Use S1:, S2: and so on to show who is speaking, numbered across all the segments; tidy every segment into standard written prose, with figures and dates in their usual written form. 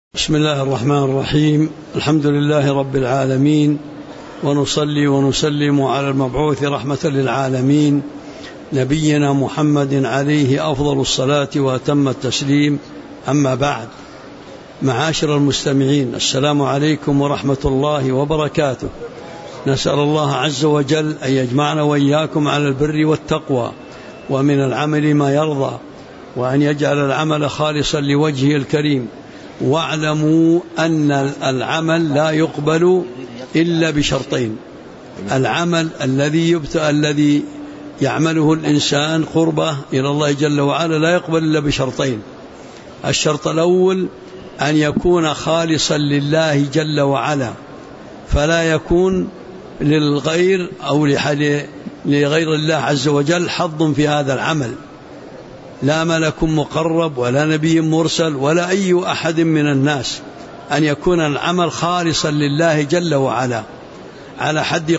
S1: بسم الله الرحمن الرحيم. الحمد لله رب العالمين، ونصلي ونسلم على المبعوث رحمة للعالمين نبينا محمد عليه أفضل الصلاة وأتم التسليم. أما بعد، معاشر المستمعين، السلام عليكم ورحمة الله وبركاته. نسأل الله عز وجل أن يجمعنا وإياكم على البر والتقوى ومن العمل ما يرضى، وأن يجعل العمل خالصا لوجهه الكريم. واعلموا أن العمل لا يقبل إلا بشرطين. العمل الذي يعمله الإنسان قربة إلى الله جل وعلا لا يقبل إلا بشرطين. الشرط الأول أن يكون خالصا لله جل وعلا، فلا يكون للغير أو لغير الله عز وجل حظ في هذا العمل، لا ملك مقرب ولا نبي مرسل ولا أي أحد من الناس، أن يكون العمل خالصا لله جل وعلا، على حد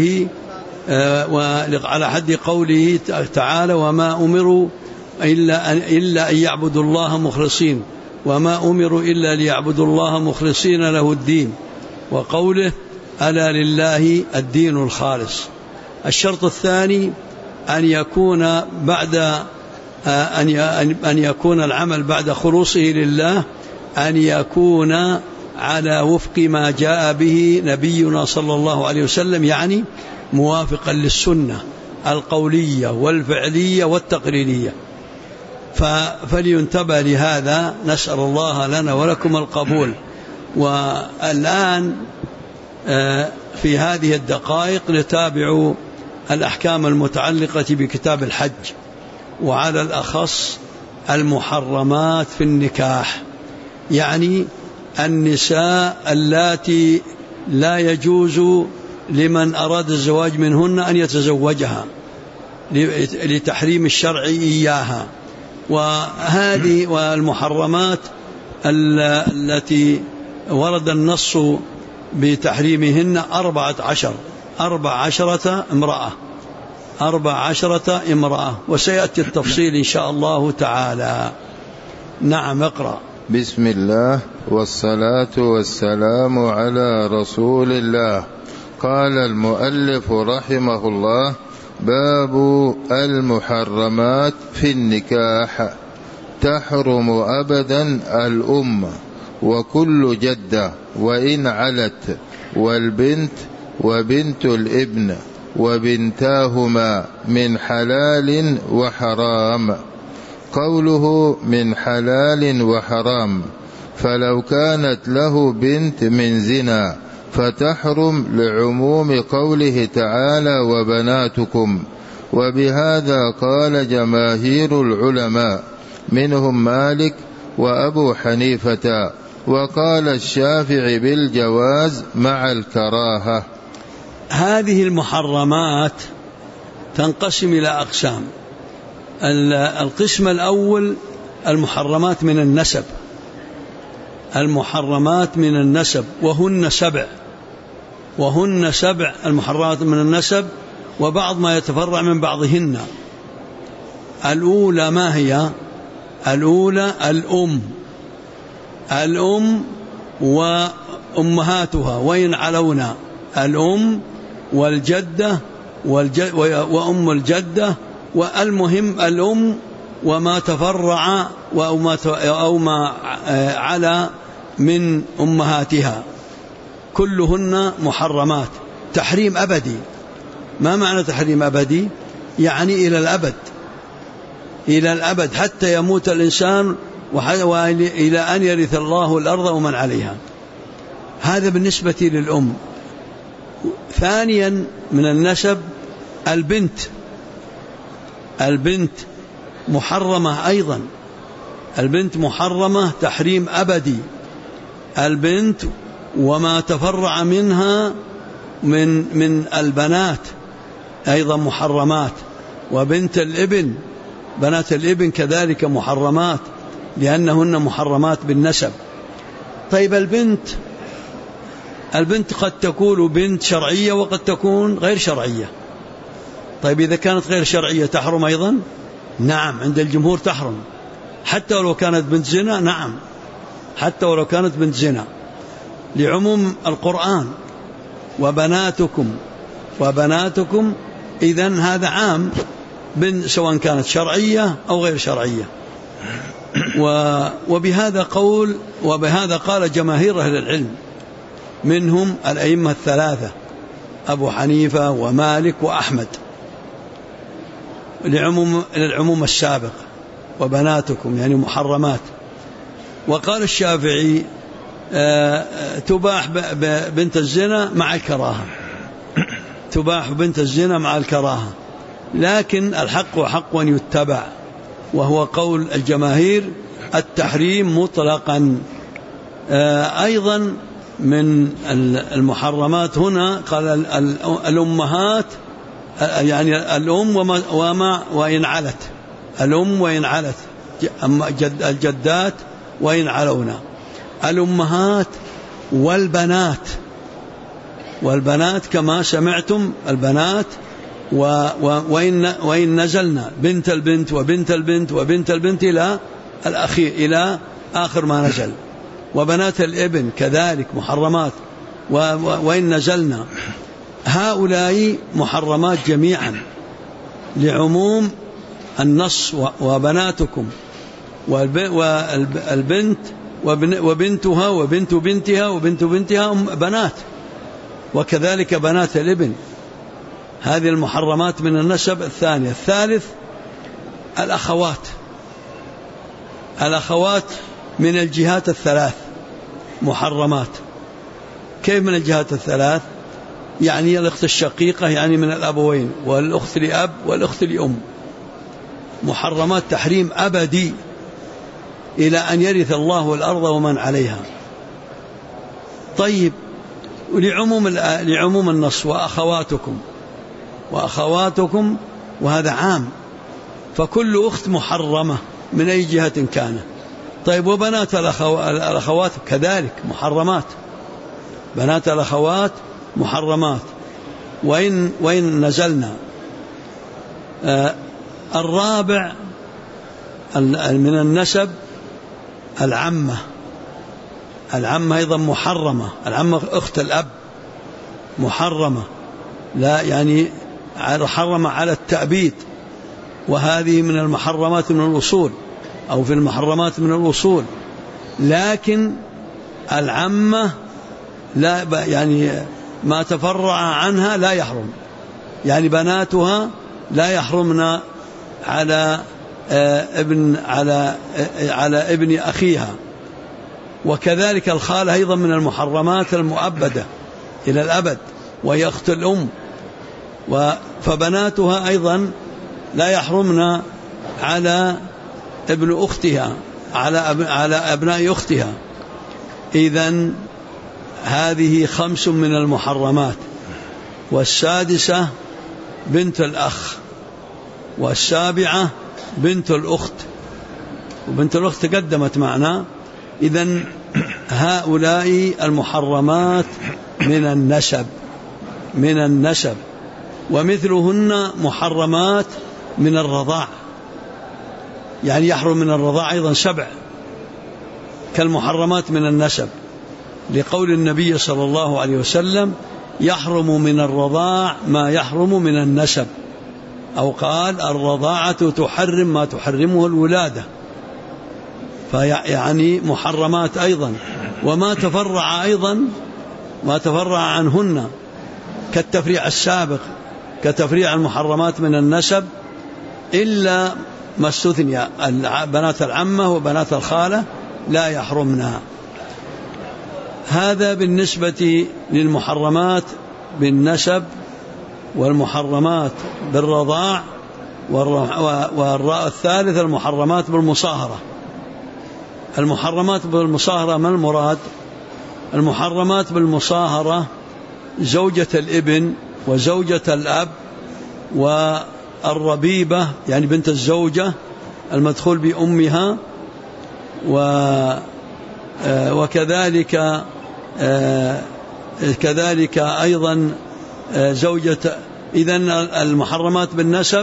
S1: قوله تعالى: وما أمروا إلا أن يعبدوا الله مخلصين، وما أمروا إلا ليعبدوا الله مخلصين له الدين، وقوله: ألا لله الدين الخالص. الشرط الثاني أن يكون العمل بعد خلوصه لله أن يكون على وفق ما جاء به نبينا صلى الله عليه وسلم، يعني موافقا للسنة القولية والفعلية والتقريرية. فلينتبه لهذا، نسأل الله لنا ولكم القبول. والآن في هذه الدقائق نتابع الأحكام المتعلقة بكتاب الحج، وعلى الأخص المحرمات في النكاح، يعني النساء اللاتي لا يجوز لمن أراد الزواج منهن أن يتزوجها لتحريم الشرع إياها. وهذه والمحرمات التي ورد النص بتحريمهن 14 امرأة، وسيأتي التفصيل إن شاء الله تعالى. نعم، اقرأ.
S2: بسم الله والصلاة والسلام على رسول الله. قال المؤلف رحمه الله: باب المحرمات في النكاح. تحرم أبدا الأم وكل جدة وإن علت، والبنت وبنت الابن وبنتاهما من حلال وحرام. قوله من حلال وحرام، فلو كانت له بنت من زنا فتحرم لعموم قوله تعالى: وبناتكم. وبهذا قال جماهير العلماء، منهم مالك وأبو حنيفة، وقال الشافعي بالجواز مع الكراهة.
S1: هذه المحرمات تنقسم إلى أقسام. القسم الأول المحرمات من النسب، وهن سبع المحرمات من النسب، وبعض ما يتفرع من بعضهن. الأولى ما هي؟ الأولى الأم وأمهاتها وإن علونا، الأم والجدة وأم الجدة، والمهم الأم وما تفرع أو ما على من أمهاتها، كلهن محرمات تحريم أبدي. ما معنى تحريم أبدي؟ يعني إلى الأبد حتى يموت الإنسان، وإلى أن يرث الله الأرض ومن عليها. هذا بالنسبة للأم. ثانيا من النسب البنت محرمة أيضا، البنت محرمة تحريم أبدي. البنت وما تفرع منها من البنات أيضا محرمات، وبنت الابن، بنات الابن كذلك محرمات، لأنهن محرمات بالنسب. طيب، البنت قد تكون بنت شرعية وقد تكون غير شرعية. طيب، إذا كانت غير شرعية تحرم أيضا؟ نعم، عند الجمهور تحرم، حتى لو كانت بنت زنا. نعم، حتى ولو كانت بنت زنا، لعموم القرآن وبناتكم إذن هذا عام سواء كانت شرعية أو غير شرعية. وبهذا قال جماهير أهل العلم، منهم الأئمة الثلاثة أبو حنيفة ومالك وأحمد، للعموم السابق وبناتكم يعني محرمات. وقال الشافعي تباح بنت الزنا مع الكراهة، تباح بنت الزنا مع الكراهة، لكن الحق حق أن يتبع، وهو قول الجماهير التحريم مطلقا. أيضا من المحرمات هنا قال الأمهات، يعني الأم وإن علت، الأم وإن علت، الجدات وإن علونا، الأمهات والبنات كما سمعتم، البنات وإن نزلنا بنت البنت وبنت البنت وبنت البنت إلى الأخير، إلى آخر ما نزل، وبنات الابن كذلك محرمات، وإن نزلنا، هؤلاء محرمات جميعا لعموم النص. وبناتكم والبنت وبنتها وبنت بنتها وبنت بنتها بنات، وكذلك بنات الابن، هذه المحرمات من النسب الثانية. الثالث الأخوات من الجهات الثلاث محرمات. كيف من الجهات الثلاث؟ يعني الأخت الشقيقة يعني من الأبوين، والأخت لأب والأخت لأم، محرمات تحريم أبدي إلى أن يرث الله الأرض ومن عليها. طيب، لعموم النص وأخواتكم، وهذا عام، فكل أخت محرمة من أي جهة كانت. طيب، وبنات الأخوات كذلك محرمات، بنات الأخوات محرمات وإن نزلنا. الرابع من النسب العمة أيضا محرمة، العمة أخت الأب محرمة، لا يعني محرمة على التأبيد، وهذه من المحرمات من الأصول، أو في المحرمات من الأصول. لكن العمة لا، يعني ما تفرع عنها لا يحرم، يعني بناتها لا يحرمن على ابن أخيها. وكذلك الخالة أيضا من المحرمات المؤبدة إلى الأبد، وهي أخت الأم، فبناتها أيضا لا يحرمن على ابن أختها، على أبناء أختها. إذن هذه 5 من المحرمات. والسادسة بنت الأخ، والسابعة بنت الأخت، وبنت الأخت تقدمت معنا. إذن هؤلاء المحرمات من النسب، ومثلهن محرمات من الرضاع، يعني يحرم من الرضاع أيضا 7 كالمحرمات من النسب، لقول النبي صلى الله عليه وسلم: يحرم من الرضاع ما يحرم من النسب، أو قال: الرضاعة تحرم ما تحرمه الولادة، فيعني محرمات أيضا. وما تفرع أيضا، ما تفرع عنهن كالتفريع السابق، كتفريع المحرمات من النسب، إلا ما استثني، بنات العمة وبنات الخالة لا يحرمنها. هذا بالنسبة للمحرمات بالنسب، والمحرمات بالرضاع، والثالث المحرمات بالمصاهرة. المحرمات بالمصاهرة ما المراد؟ المحرمات بالمصاهرة زوجة الابن وزوجة الأب والربيبة، يعني بنت الزوجة المدخول بأمها، وكذلك أيضا زوجة. إذن المحرمات بالنسب،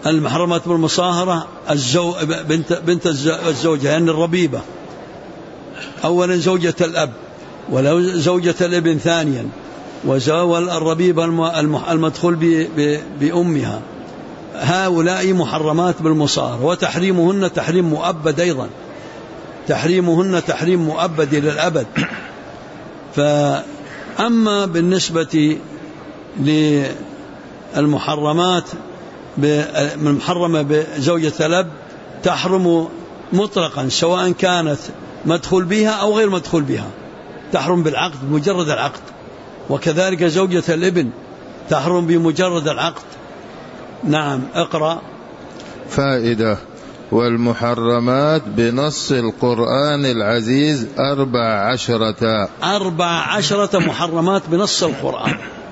S1: المحرمات بالمصاهرة بنت الزوجة، يعني الربيبة، أولا زوجة الأب، ولو زوجة الابن ثانيا، والربيبة المدخول بأمها، هؤلاء محرمات بالمصاهرة. وتحريمهن تحريم مؤبد أيضا، تحريمهن تحريم مؤبد إلى الأبد. فأما بالنسبة للمحرمات المحرمة بزوجة الأب تحرم مطلقا، سواء كانت مدخول بها أو غير مدخول بها، تحرم بالعقد بمجرد العقد. وكذلك زوجة الابن تحرم بمجرد العقد. نعم. اقرأ.
S2: فائدة: والمحرمات بنص القرآن العزيز 14
S1: محرمات بنص القرآن،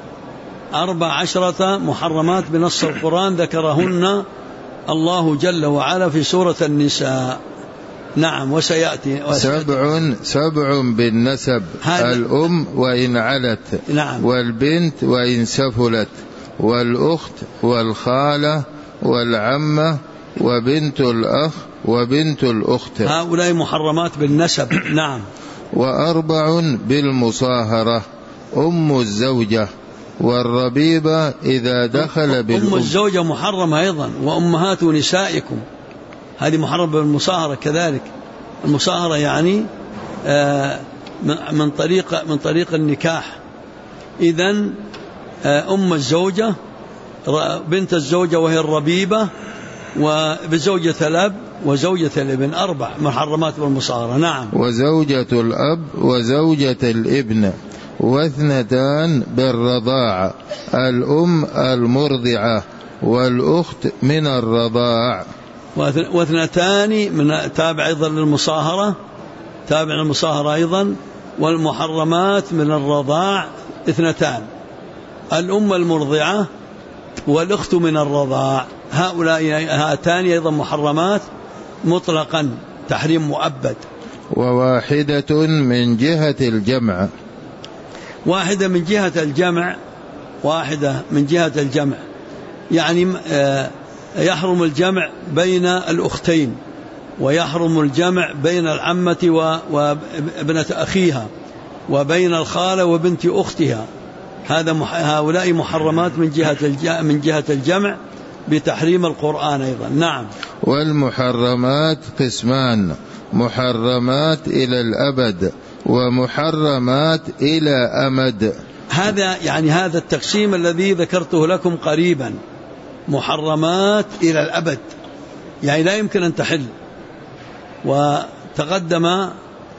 S1: 14 محرمات بنص القرآن ذكرهن الله جل وعلا في سورة النساء. نعم. وسيأتي
S2: 7 بالنسب: الأم وإن علت،
S1: نعم،
S2: والبنت وإن سفلت، والأخت والخالة والعمة وبنت الأخ وبنت الأخت،
S1: هؤلاء محرمات بالنسب. نعم.
S2: 4 بالمصاهرة: أم الزوجة، والربيبة إذا دخل بالأم.
S1: أم الزوجة محرمة أيضا، وأمهات نسائكم، هذه محرمة بالمصاهرة كذلك. المصاهرة يعني من طريق النكاح. إذن أم الزوجة، بنت الزوجة وهي الربيبة، وبزوجة الأب وزوجة الابن، 4 محرمات بالمصاهرة. نعم.
S2: وزوجة الأب وزوجة الابن، 2 بالرضاعة: الأم المرضعة، والأخت من الرضاع،
S1: 2 من تابع أيضا للمصاهرة، تابع للمصاهرة أيضا. والمحرمات من الرضاع 2: الأم المرضعة والأخت من الرضاع، هاتان أيضا محرمات مطلقا، تحريم مؤبد.
S2: 1 من جهة الجمع،
S1: 1 من جهة الجمع، 1 من جهة الجمع يعني يحرم الجمع بين الأختين، ويحرم الجمع بين العمة وابنة أخيها، وبين الخالة وبنت أختها. هؤلاء محرمات من جهة الجمع بتحريم القرآن أيضا. نعم.
S2: والمحرمات قسمان: محرمات إلى الأبد، ومحرمات إلى أمد.
S1: هذا التقسيم الذي ذكرته لكم قريبا، محرمات إلى الأبد، يعني لا يمكن أن تحل. وتقدم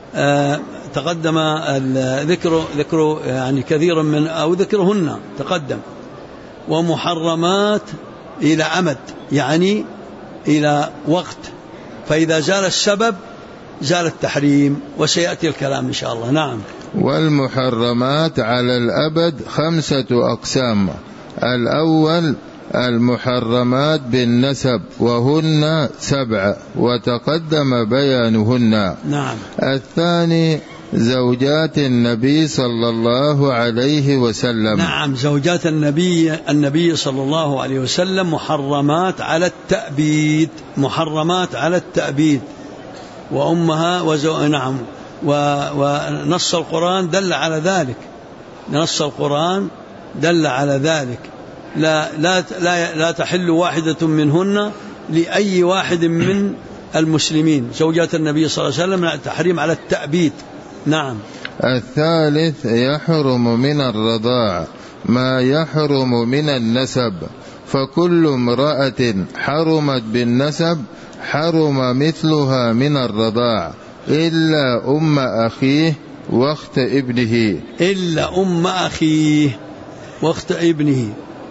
S1: ذكر يعني كثيرا من أو ذكرهن تقدم. ومحرمات إلى أمد، يعني إلى وقت، فإذا زال السبب زال التحريم، وسيأتي الكلام إن شاء الله. نعم.
S2: والمحرمات على الأبد 5 أقسام: الأول المحرمات بالنسب، وهن 7 وتقدم بيانهن.
S1: نعم.
S2: الثاني زوجات النبي صلى الله عليه وسلم.
S1: نعم. زوجات النبي صلى الله عليه وسلم محرمات على التأبيد، محرمات على التأبيد، وأمها نعم. ونص القرآن دل على ذلك، نص القرآن دل على ذلك. لا تحل واحدة منهن لأي واحد من المسلمين. زوجات النبي صلى الله عليه وسلم تحريم على التأبيد. نعم.
S2: الثالث يحرم من الرضاع ما يحرم من النسب، فكل امرأة حرمت بالنسب حرم مثلها من الرضاع إلا أم أخيه واخت ابنه.
S1: إلا أم أخيه واخت ابنه.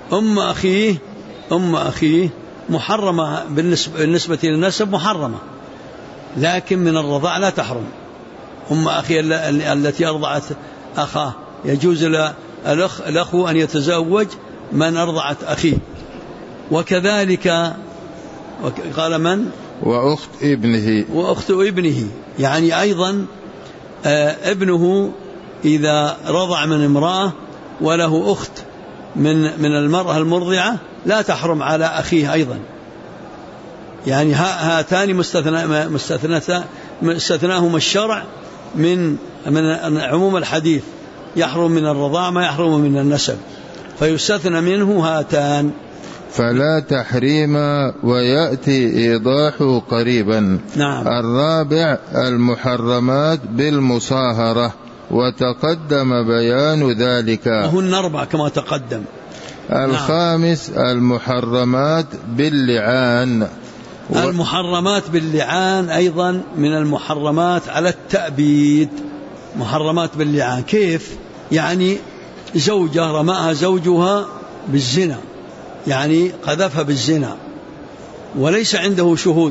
S1: أم أخيه محرمة بالنسبة للنسب، محرمة، لكن من الرضاع لا تحرم. أم أخيه التي أرضعت أخاه يجوز الأخو أن يتزوج من أرضعت أخيه. وكذلك قال من؟
S2: وأخت ابنه.
S1: وأخت ابنه، يعني أيضا ابنه إذا رضع من امرأة وله أخت من المرأة المرضعة لا تحرم على أخيه أيضا. يعني هاتان مستثناهما الشرع من عموم الحديث، يحرم من الرضاع ما يحرم من النسب، فيستثنى منه هاتان.
S2: فلا تحريم ويأتي إيضاحه قريبا.
S1: نعم.
S2: الرابع المحرمات بالمصاهرة، وتقدم بيان ذلك،
S1: وهن 4 كما تقدم.
S2: الخامس المحرمات باللعان.
S1: المحرمات باللعان أيضا من المحرمات على التأبيد. محرمات باللعان كيف؟ يعني زوجة رماها زوجها بالزنا، يعني قذفها بالزنا وليس عنده شهود،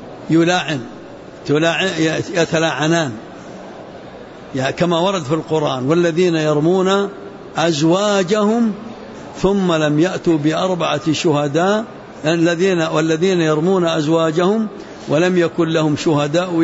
S1: يتلاعنان كما ورد في القرآن: والذين يرمون أزواجهم ثم لم يأتوا بأربعة شهداء، والذين يرمون أزواجهم ولم يكن لهم شهداء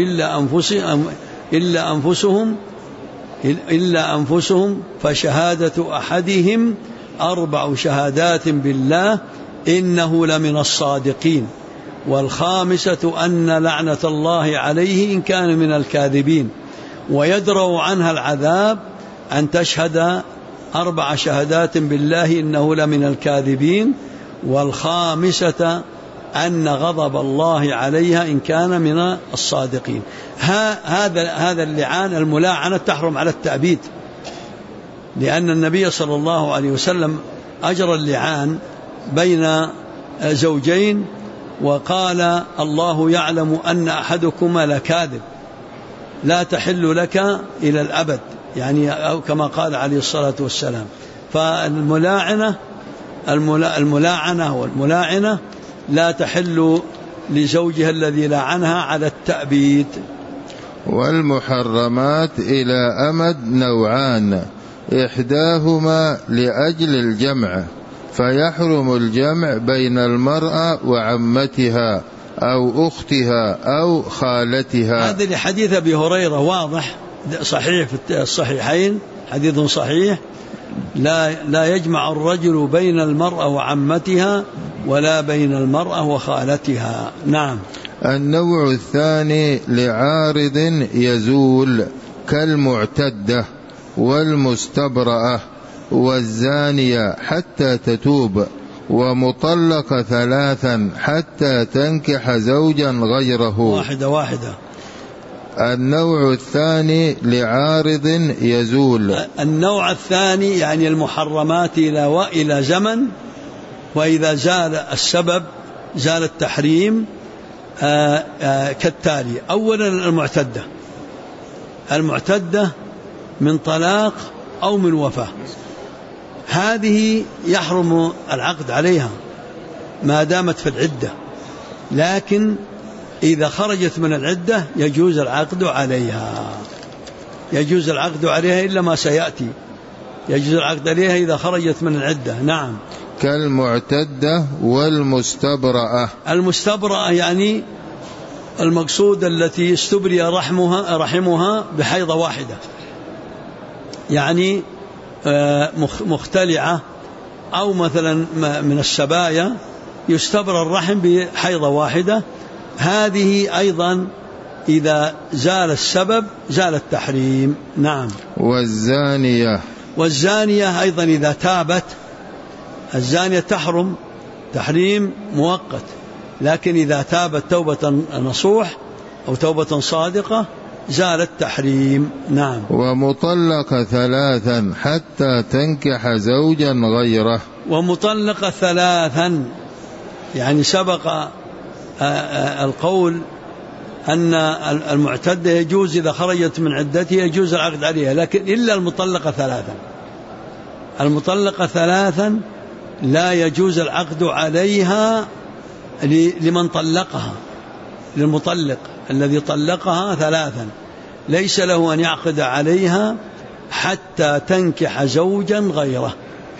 S1: إلا أنفسهم فشهادة أحدهم 4 شهادات بالله إنه لمن الصادقين، والخامسة أن لعنة الله عليه إن كان من الكاذبين، ويدرأ عنها العذاب أن تشهد 4 شهادات بالله إنه لمن الكاذبين، والخامسة أن غضب الله عليها إن كان من الصادقين. هذا اللعان، الملاعنة تحرم على التأبيد، لأن النبي صلى الله عليه وسلم أجرى اللعان بين زوجين وقال: الله يعلم أن أحدكما لكاذب لا تحل لك إلى الأبد، يعني أو كما قال عليه الصلاة والسلام. فالملاعنة والملاعنة لا تحل لزوجها الذي لعنها على التأبيد.
S2: والمحرمات إلى أمد نوعان: إحداهما لأجل الجمع، فيحرم الجمع بين المرأة وعمتها أو أختها أو خالتها.
S1: هذا لحديث أبي هريرة واضح صحيح في الصحيحين، حديث صحيح: لا يجمع الرجل بين المرأة وعمتها ولا بين المرأة وخالتها. نعم.
S2: النوع الثاني لعارض يزول، كالمعتدة والمستبرأة والزانية حتى تتوب، ومطلق 3 حتى تنكح زوجا غيره.
S1: واحدة.
S2: النوع الثاني لعارض يزول.
S1: النوع الثاني يعني المحرمات إلى زمن، وإذا زال السبب زال التحريم كالتالي: أولا المعتدة من طلاق أو من وفاة، هذه يحرم العقد عليها ما دامت في العدة، لكن إذا خرجت من العدة يجوز العقد عليها إلا ما سيأتي، يجوز العقد عليها إذا خرجت من العدة. نعم.
S2: كالمعتدة والمستبرأة.
S1: المستبرأة يعني المقصود التي استبرئ رحمها بحيضة واحدة، يعني مختلعة أو مثلا من السبايا يستبرأ الرحم بحيضة واحدة، هذه أيضا إذا زال السبب زال التحريم. نعم. والزانية أيضا إذا تابت، الزانية تحرم تحريم مؤقت، لكن إذا تابت توبة نصوح أو توبة صادقة زال التحريم. نعم.
S2: ومطلق 3 حتى تنكح زوجا غيره.
S1: ومطلق 3 يعني سبق القول أن المعتدة يجوز إذا خرجت من عدتها يجوز العقد عليها، لكن إلا المطلقة 3. المطلقة 3 لا يجوز العقد عليها لمن طلقها، للمطلق الذي طلقها 3 ليس له أن يعقد عليها حتى تنكح زوجا غيره،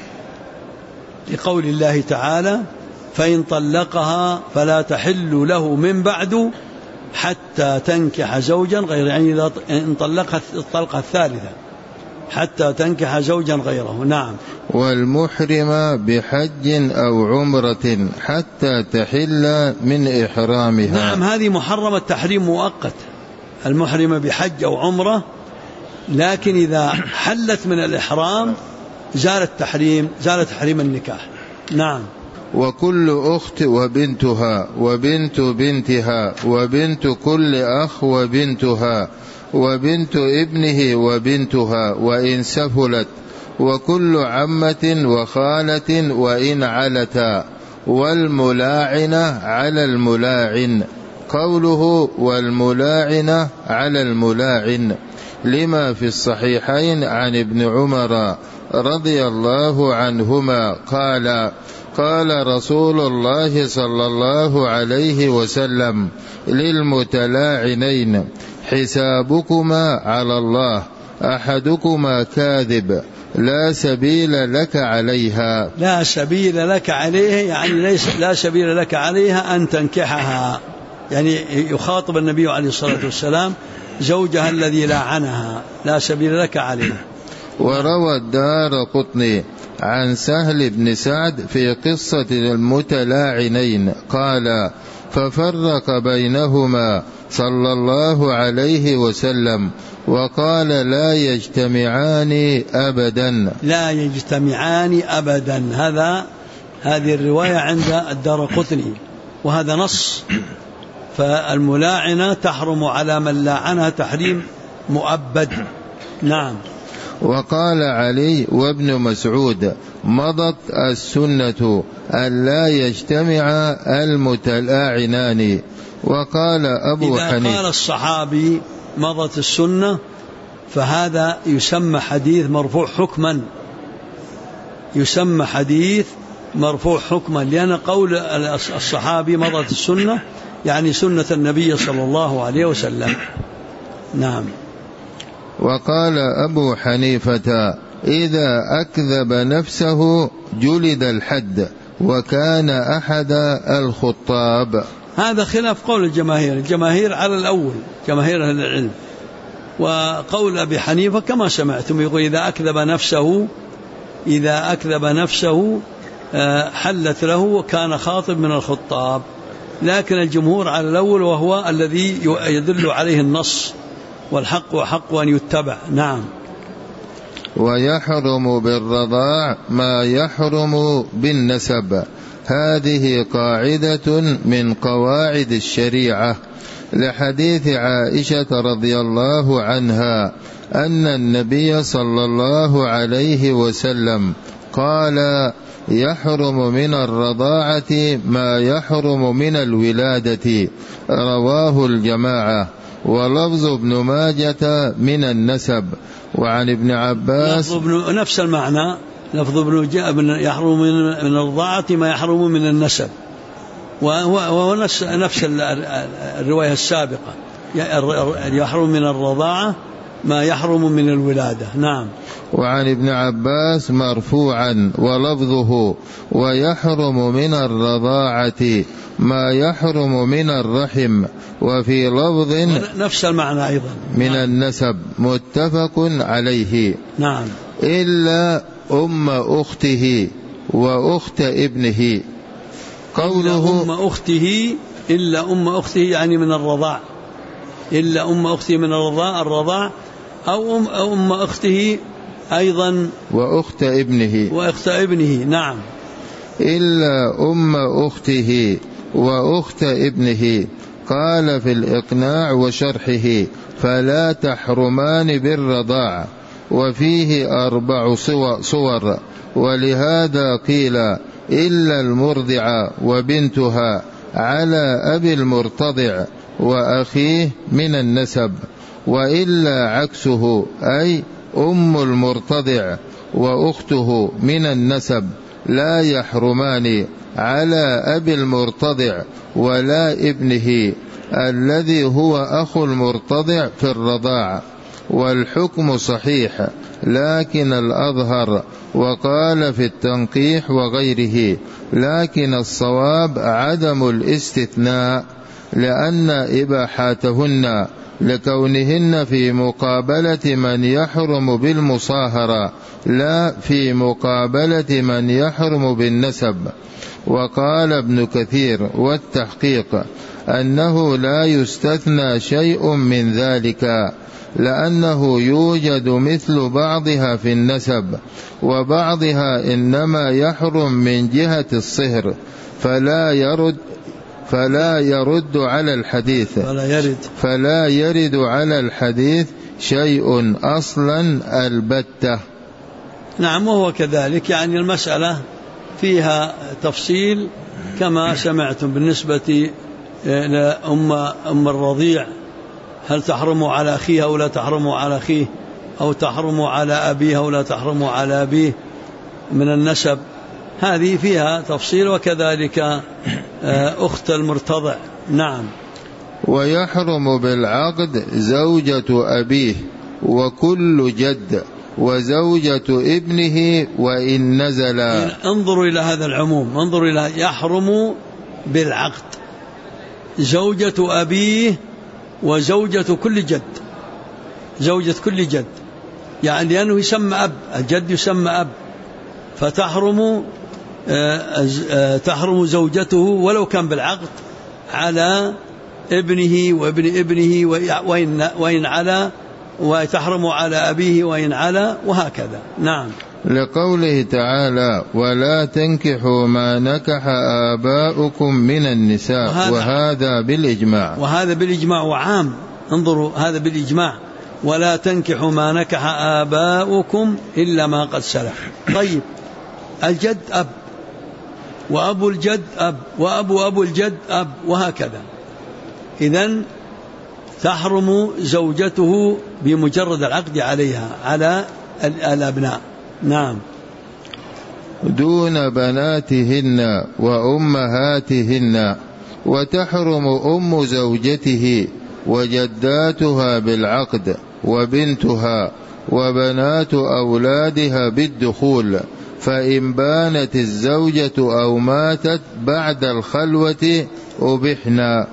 S1: لقول الله تعالى: فإن طلقها فلا تحل له من بعد حتى تنكح زوجا غيره، يعني إذا انطلقت الطلقة الثالثة حتى تنكح زوجا غيره. نعم.
S2: والمحرمة بحج أو عمرة حتى تحل من إحرامها.
S1: نعم، هذه محرمة تحريم مؤقت، المحرمة بحج أو عمرة لكن إذا حلت من الإحرام زال تحريم النكاح. نعم.
S2: وكل أخت وبنتها وبنت بنتها وبنت كل أخ وبنتها وبنت ابنه وبنتها وإن سفلت وكل عمة وخالة وإن علتا والملاعنة على الملاعن. قوله والملاعنة على الملاعن لما في الصحيحين عن ابن عمر رضي الله عنهما قال رسول الله صلى الله عليه وسلم للمتلاعنين حسابكما على الله أحدكما كاذب لا سبيل لك عليها.
S1: لا سبيل لك عليها يعني لا سبيل لك عليها أن تنكحها، يعني يخاطب النبي عليه الصلاة والسلام زوجها الذي لاعنها، لا سبيل لك عليها.
S2: وروى الدارقطني عن سهل بن سعد في قصة المتلاعنين قال ففرق بينهما صلى الله عليه وسلم وقال لا يجتمعان أبدا.
S1: لا يجتمعان أبدا، هذه الرواية عند الدارقطني، وهذا نص. فالملاعنة تحرم على من لاعنها تحريم مؤبد. نعم.
S2: وقال علي وابن مسعود مضت السنة أن لا يجتمع المتلاعنان. وقال أبو حنيفة
S1: إذا قال الصحابي مضت السنة فهذا يسمى حديث مرفوع حكما، يسمى حديث مرفوع حكما، لأن قول الصحابي مضت السنة يعني سنة النبي صلى الله عليه وسلم. نعم.
S2: وقال أبو حنيفة إذا أكذب نفسه جلد الحد وكان أحد الخطاب.
S1: هذا خلاف قول الجماهير على الأول، جماهير أهل العلم. وقول أبي حنيفة كما سمعتم يقول إذا أكذب نفسه حلت له وكان خاطب من الخطاب، لكن الجمهور على الأول وهو الذي يدل عليه النص، والحق وحق أن يتبع. نعم.
S2: ويحرم بالرضاع ما يحرم بالنسب، هذه قاعدة من قواعد الشريعة، لحديث عائشة رضي الله عنها أن النبي صلى الله عليه وسلم قال يحرم من الرضاعة ما يحرم من الولادة، رواه الجماعة. ولفظ ابن ماجة من النسب. وعن ابن عباس
S1: نفس المعنى، لفظ ابن يحرم من الرضاعة ما يحرم من النسب، وهو نفس الرواية السابقة، يحرم من الرضاعة ما يحرم من الولادة. نعم.
S2: وعن ابن عباس مرفوعا ولفظه ويحرم من الرضاعة ما يحرم من الرحم، وفي لفظ
S1: نفس المعنى أيضا
S2: من النسب، متفق عليه.
S1: نعم.
S2: إلا أم أخته وأخت ابنه. قوله
S1: إلا أم أخته يعني من الرضاع، إلا أم أخته من الرضاع أو أم أخته أيضا
S2: وأخت ابنه.
S1: نعم.
S2: إلا أم أخته وأخت ابنه. قال في الإقناع وشرحه فلا تحرمان بالرضاع، وفيه 4 صور، ولهذا قيل إلا المرضع وبنتها على أبي المرتضع وأخيه من النسب، وإلا عكسه أي أم المرتضع وأخته من النسب لا يحرمان على أبي المرتضع ولا ابنه الذي هو أخو المرتضع في الرضاعة. والحكم صحيح لكن الأظهر، وقال في التنقيح وغيره، لكن الصواب عدم الاستثناء، لأن إباحاتهن لكونهن في مقابلة من يحرم بالمصاهرة لا في مقابلة من يحرم بالنسب. وقال ابن كثير والتحقيق أنه لا يستثنى شيء من ذلك، لأنه يوجد مثل بعضها في النسب، وبعضها إنما يحرم من جهة الصهر، فلا يرد على الحديث شيء أصلا البتة.
S1: نعم، وهو كذلك. يعني المسألة فيها تفصيل كما سمعتم بالنسبة لأم الرضيع، هل تحرم على أخيها أو لا تحرم على أخيه، أو تحرم على أبيها أو لا تحرم على أبيه من النسب، هذه فيها تفصيل. وكذلك أخت المرتضع. نعم.
S2: ويحرم بالعقد زوجة أبيه وكل جد وزوجة ابنه وإن نزلا.
S1: انظروا إلى هذا العموم، انظروا إلى يحرم بالعقد زوجة أبيه وزوجة كل جد، زوجة كل جد، يعني لأنه يسمى أب، الجد يسمى أب، فتحرم تحرم زوجته ولو كان بالعقد على ابنه وابن ابنه وإن علا، وتحرم على أبيه وإن علا، وهكذا. نعم.
S2: لقوله تعالى ولا تنكحوا ما نكح آباؤكم من النساء، وهذا بالإجماع وعام. انظروا، هذا بالإجماع، ولا تنكحوا ما نكح آباؤكم إلا ما قد سلف. طيب، الجد أب، وأبو الجد أب، وأبو الجد أب، وهكذا. إذن تحرم زوجته بمجرد العقد عليها على الأبناء. نعم. دون بناتهن وأمهاتهن، وتحرم أم زوجته وجداتها بالعقد، وبنتها وبنات أولادها بالدخول، فإن بانت الزوجة أو ماتت بعد الخلوة أبحنا،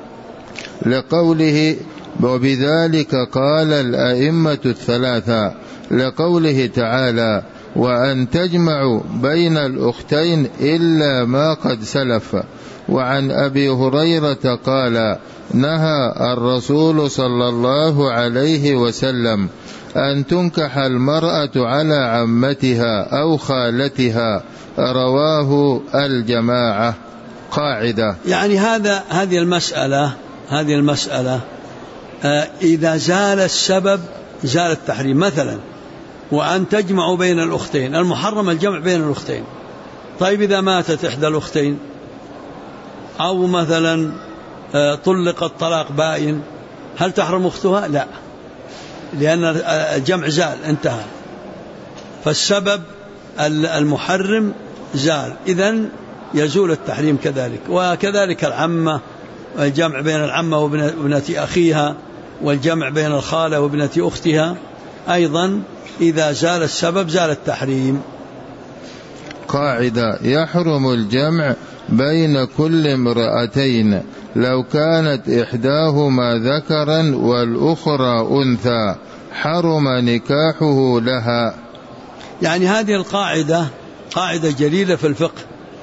S2: لقوله وبذلك قال الأئمة الثلاثة، لقوله تعالى وأن تجمعوا بين الأختين إلا ما قد سلف. وعن أبي هريرة قال نهى الرسول صلى الله عليه وسلم أن تنكح المرأة على عمتها أو خالتها، رواه الجماعة. قاعدة،
S1: يعني هذه المسألة إذا زال السبب زال التحريم. مثلا وأن تجمعوا بين الأختين، المحرم الجمع بين الأختين. طيب، إذا ماتت إحدى الأختين أو مثلا طلقت طلاق بائن، هل تحرم أختها؟ لا، لأن الجمع زال، انتهى، فالسبب المحرم زال، إذن يزول التحريم كذلك. وكذلك العمة، الجمع بين العمة وابنة أخيها، والجمع بين الخالة وابنة أختها، أيضا إذا زال السبب زال التحريم.
S2: قاعدة، يحرم الجمع بين كل امرأتين لو كانت إحداهما ذكرا والأخرى أنثى، حرم نكاحه لها.
S1: يعني هذه القاعدة قاعدة جليلة في الفقه.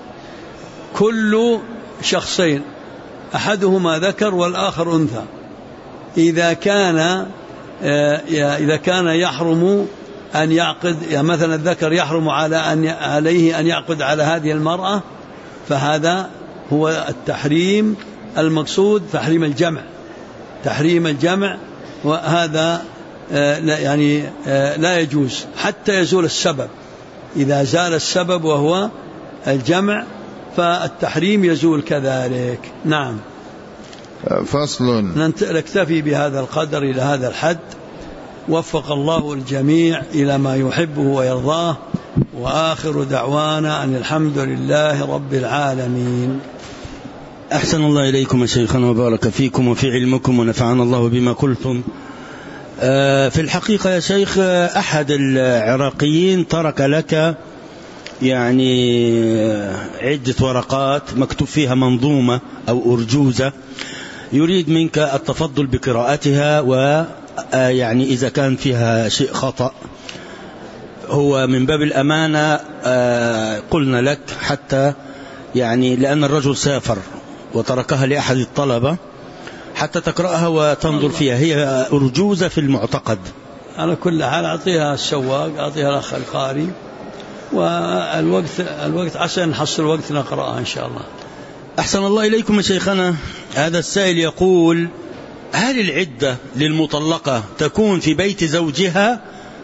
S1: كل شخصين أحدهما ذكر والآخر أنثى، إذا كان يحرم أن يعقد، يعني مثلا الذكر يحرم عليه أن يعقد على هذه المرأة، فهذا هو التحريم المقصود، تحريم الجمع، وهذا يعني لا يجوز حتى يزول السبب. إذا زال السبب وهو الجمع فالتحريم يزول كذلك. نعم.
S2: فصل.
S1: نكتفي بهذا القدر إلى هذا الحد، وفق الله الجميع إلى ما يحبه ويرضاه، وآخر دعوانا أن الحمد لله رب العالمين.
S3: أحسن الله إليكم يا شيخنا وبارك فيكم وفي علمكم ونفعنا الله بما قلتم. في الحقيقة يا شيخ، أحد العراقيين ترك لك يعني عدة ورقات مكتوب فيها منظومة أو أرجوزة، يريد منك التفضل بقراءتها، ويعني إذا كان فيها شيء خطأ هو من باب الأمانة قلنا لك، حتى يعني لأن الرجل سافر وتركها لأحد الطلبة، حتى تقرأها وتنظر فيها، هي أرجوزة في المعتقد.
S1: على كل حال أعطيها السواق، أعطيها الأخ القاري، والوقت عشان نحصل وقت نقرأها إن شاء الله.
S3: أحسن الله إليكم يا شيخنا. هذا السائل يقول: هل العدة للمطلقة تكون في بيت زوجها؟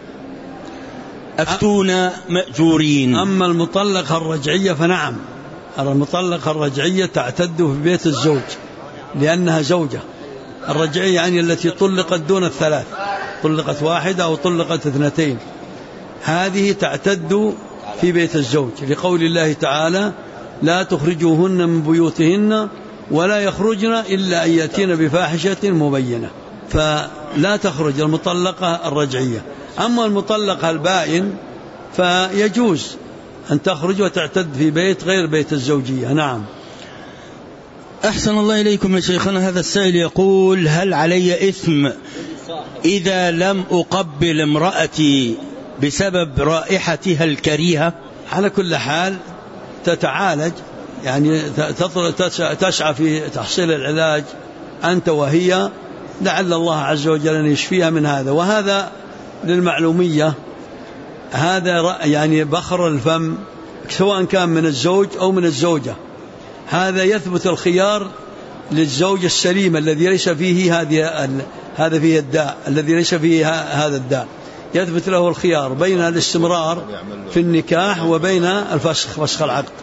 S3: أفتونا مأجورين.
S1: أما المطلقة الرجعية فنعم، المطلقة الرجعية تعتد في بيت الزوج لأنها زوجة. الرجعية يعني التي طلقت دون الثلاث، طلقت واحدة أو طلقت اثنتين، هذه تعتد في بيت الزوج، لقول الله تعالى: لا تخرجوهن من بيوتهن ولا يخرجن إلا أن يأتين بفاحشة مبينة، فلا تخرج المطلقة الرجعية. أما المطلقة البائن فيجوز أن تخرج وتعتد في بيت غير بيت الزوجية. نعم.
S3: أحسن الله إليكم يا شيخنا. هذا السائل يقول: هل علي إثم إذا لم أقبل امرأتي بسبب رائحتها الكريهة؟
S1: على كل حال تتعالج، يعني تسعى في تحصيل العلاج أنت وهي، لعل الله عز وجل أن يشفيها من هذا. وهذا للمعلومية، هذا يعني بخر الفم سواء كان من الزوج أو من الزوجة، هذا يثبت الخيار للزوج السليم الذي ليس فيه هذا فيه الداء، الذي ليس فيه هذا الداء، يثبت له الخيار بين الاستمرار في النكاح وبين الفسخ، فسخ العقد،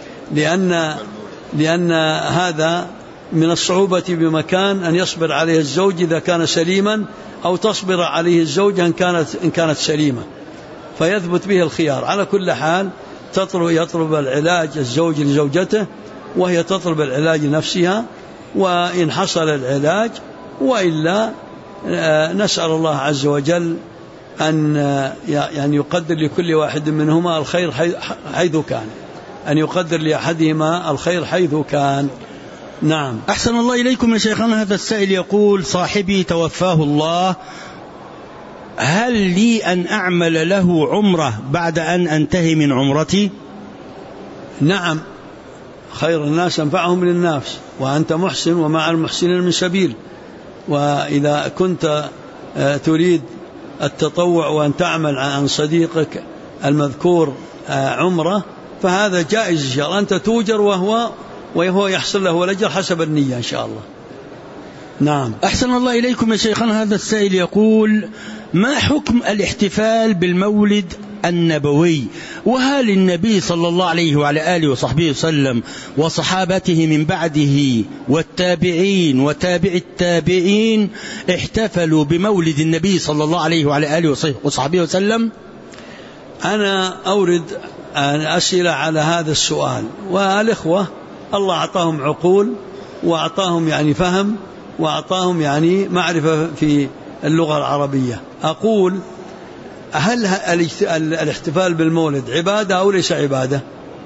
S1: لأن هذا من الصعوبة بمكان أن يصبر عليه الزوج إذا كان سليما، أو تصبر عليه الزوجة إن كانت سليمة، فيثبت به الخيار. على كل حال يطلب العلاج الزوج لزوجته، وهي تطلب العلاج لنفسها، وإن حصل العلاج، وإلا نسأل الله عز وجل أن يعني يقدر لكل واحد منهما الخير حيث كان، أن يقدر لأحدهما الخير حيث كان. نعم.
S3: أحسن الله إليكم يا شيخنا. هذا السائل يقول: صاحبي توفاه الله، هل لي أن أعمل له عمرة بعد أن أنتهي من عمرتي؟
S1: نعم، خير الناس أنفعهم للناس، وأنت محسن ومع المحسنين من سبيل. وإذا كنت تريد التطوع وأن تعمل عن صديقك المذكور عمرة فهذا جائز إن شاء الله، أنت توجر وهو يحصل له الأجر حسب النية إن شاء الله. نعم.
S3: أحسن الله إليكم يا شيخنا. هذا السائل يقول: ما حكم الاحتفال بالمولد النبوي؟ وهل النبي صلى الله عليه وعلى آله وصحبه وسلم وصحابته من بعده والتابعين وتابع التابعين احتفلوا بمولد النبي صلى الله عليه وعلى آله وصحبه وسلم؟
S1: أنا أورد أسئلة على هذا السؤال، والإخوة الله أعطاهم عقول، وأعطاهم يعني فهم، وأعطاهم يعني معرفة في اللغة العربية. أقول: هل الاحتفال بالمولد عبادة أو ليس عبادة؟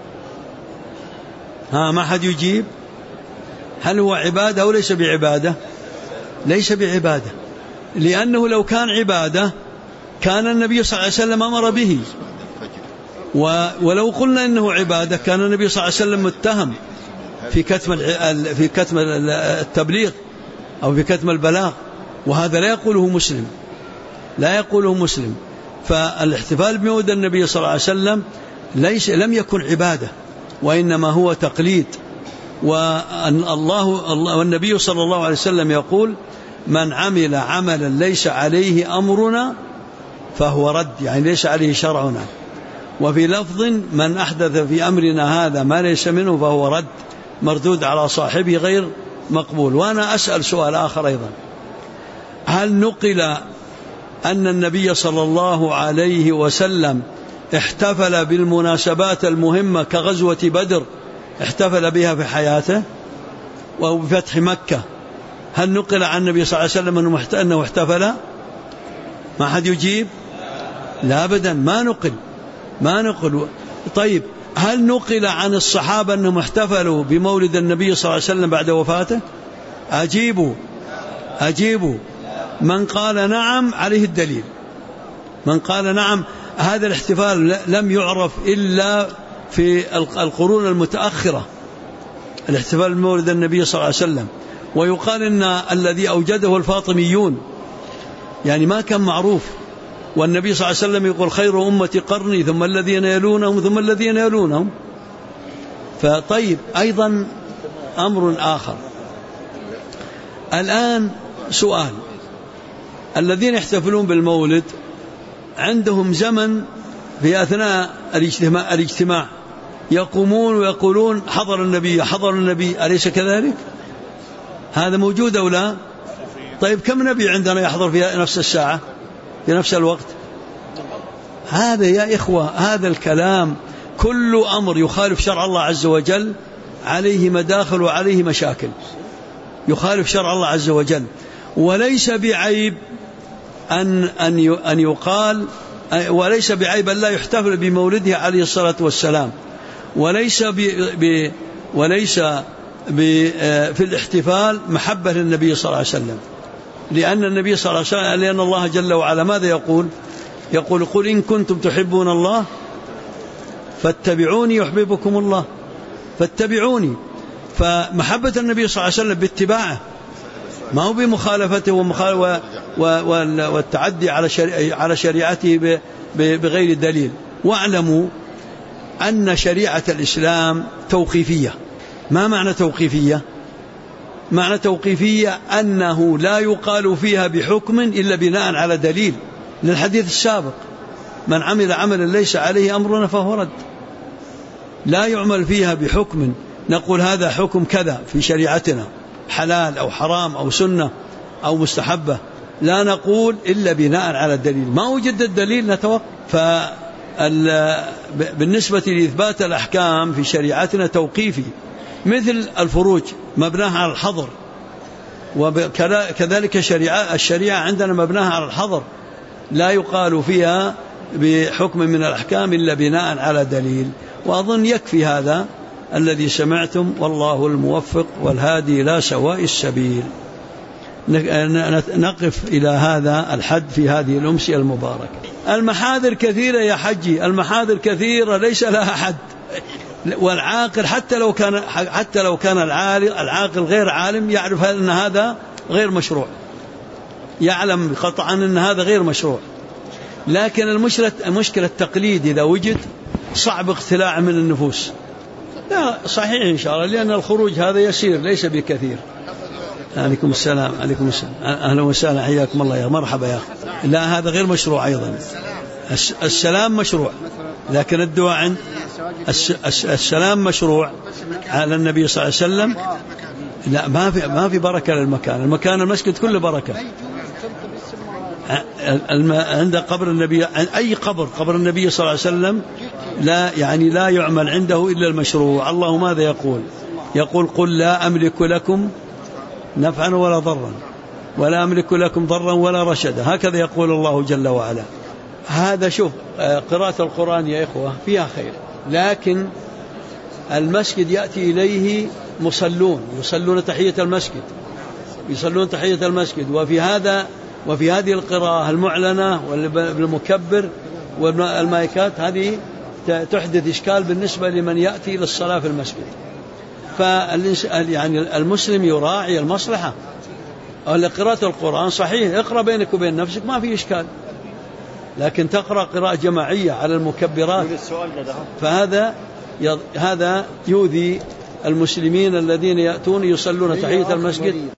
S1: ما حد يجيب. هل هو عبادة أو ليس بعبادة؟ ليس بعبادة، لأنه لو كان عبادة كان النبي صلى الله عليه وسلم أمر به، ولو قلنا إنه عبادة كان النبي صلى الله عليه وسلم متهم في كتم التبليغ أو في كتم البلاغ، وهذا لا يقوله مسلم. فالاحتفال بمولد النبي صلى الله عليه وسلم لم يكن عبادة، وإنما هو تقليد. والنبي صلى الله عليه وسلم يقول: من عمل عملا ليس عليه أمرنا فهو رد، يعني ليس عليه شرعنا. وفي لفظ: من أحدث في أمرنا هذا ما ليس منه فهو رد، مردود على صاحبه غير مقبول. وأنا أسأل سؤال آخر أيضا: هل نقل أن النبي صلى الله عليه وسلم احتفل بالمناسبات المهمة كغزوة بدر، احتفل بها في حياته وبفتح مكة؟ هل نقل عن النبي صلى الله عليه وسلم أنه احتفل؟ ما حد يجيب. لا أبدا، ما نقل. طيب، هل نقل عن الصحابة أنهم احتفلوا بمولد النبي صلى الله عليه وسلم بعد وفاته؟ أجيبوا. من قال نعم عليه الدليل. من قال نعم، هذا الاحتفال لم يعرف إلا في القرون المتأخرة، الاحتفال بمولد النبي صلى الله عليه وسلم، ويقال إن الذي أوجده الفاطميون، يعني ما كان معروف. والنبي صلى الله عليه وسلم يقول خير أمتي قرني ثم الذين يلونهم ثم الذين يلونهم. فطيب أيضا أمر آخر الآن سؤال، الذين يحتفلون بالمولد عندهم زمن في أثناء الاجتماع يقومون ويقولون حضر النبي حضر النبي، أليس كذلك؟ هذا موجود أو لا؟ طيب كم نبي عندنا يحضر في نفس الساعة في نفس الوقت؟ هذا يا إخوة، هذا الكلام كل أمر يخالف شرع الله عز وجل عليه مداخل وعليه مشاكل، يخالف شرع الله عز وجل. وليس بعيب أن يقال، وليس بعيب أن لا يحتفل بمولده عليه الصلاة والسلام، وليس في الاحتفال محبة للنبي صلى الله عليه وسلم، لأن النبي صلى الله عليه وسلم، لأن الله جل وعلا ماذا يقول؟ يقول قل إن كنتم تحبون الله فاتبعوني يحببكم الله، فاتبعوني. فمحبة النبي صلى الله عليه وسلم باتباعه، ما هو بمخالفته والتعدي على شريعته بغير دليل. واعلموا أن شريعة الإسلام توقيفية. ما معنى توقيفية؟ معنى توقيفية أنه لا يقال فيها بحكم إلا بناء على دليل، للحديث السابق من عمل عملا ليس عليه أمرنا فهو رد. لا يعمل فيها بحكم نقول هذا حكم كذا في شريعتنا حلال أو حرام أو سنة أو مستحبة، لا نقول إلا بناء على الدليل. ما وجد الدليل نتوقف. بالنسبة لإثبات الأحكام في شريعتنا توقيفي، مثل الفروج مبناها على الحظر، وكذلك الشريعة عندنا مبناها على الحظر، لا يقال فيها بحكم من الأحكام إلا بناء على دليل. وأظن يكفي هذا الذي سمعتم، والله الموفق والهادي إلى سواء السبيل. نقف إلى هذا الحد في هذه الأمسية المباركة. المحاذر كثيرة يا حجي، المحاذر كثيرة ليس لها حد. والعاقل حتى لو كان العاقل غير عالم يعرف أن هذا غير مشروع، يعلم قطعا أن هذا غير مشروع. لكن المشكلة التقليد إذا وجد صعب اقتلاع من النفوس. لا صحيح إن شاء الله، لأن الخروج هذا يسير ليس بكثير. عليكم السلام. عليكم السلام، أهلا وسهلا، حياكم الله، يا مرحبا يا أخي. لا هذا غير مشروع أيضا. السلام مشروع، لكن الدعاء عند السلام مشروع على النبي صلى الله عليه وسلم. لا ما في بركة للمكان، المسجد كله بركة. عند قبر النبي، أي قبر النبي صلى الله عليه وسلم لا يعمل عنده إلا المشروع. الله ماذا يقول قل لا أملك لكم نفعا ولا ضرا ولا أملك لكم ضرا ولا رشدا، هكذا يقول الله جل وعلا. هذا شوف، قراءة القرآن يا إخوة فيها خير، لكن المسجد يأتي إليه يصلون تحية المسجد، وفي هذه القراءة المعلنة والمكبر والمايكات هذه تحدث إشكال بالنسبة لمن يأتي للصلاة في المسجد. يعني المسلم يراعي المصلحة. قراءة القرآن صحيح، اقرأ بينك وبين نفسك ما في إشكال، لكن تقرأ قراءة جماعية على المكبرات فهذا يؤذي المسلمين الذين يأتون يصلون تحية المسجد